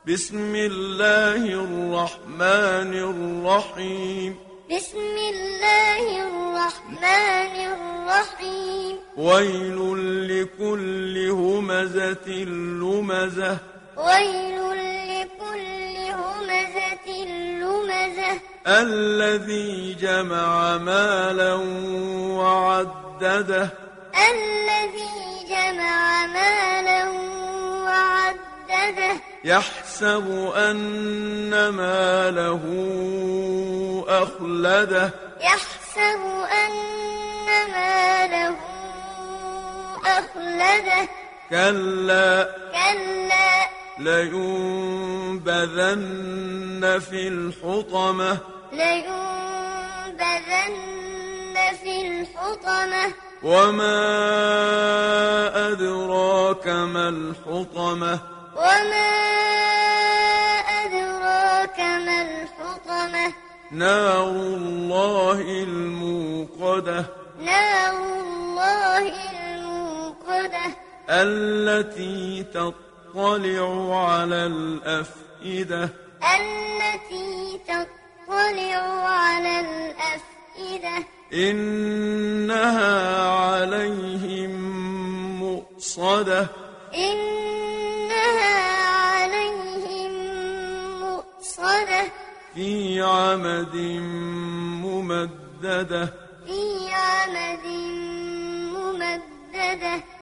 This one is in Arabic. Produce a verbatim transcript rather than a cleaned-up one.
بسم الله الرحمن الرحيم بسم الله الرحمن الرحيم ويل لكل همزة لمزة ويل لكل همزة لمزة الذي جمع مالا وعدده الذي جمع مالا وعدده يحسب أن ماله أخلده يحسب أن ماله أخلده كلا كلا لينبذن في الحطمة لينبذن في الحطمة وما أدراك ما الحطمة وما أدراك ما الحطمة نار الله الموقدة نار الله الموقدة التي تطلع على الأفئدة التي تطلع على الأفئدة إنها عليهم مؤصدة إنها عليهم مؤصدة في عمد ممددة في عمد ممددة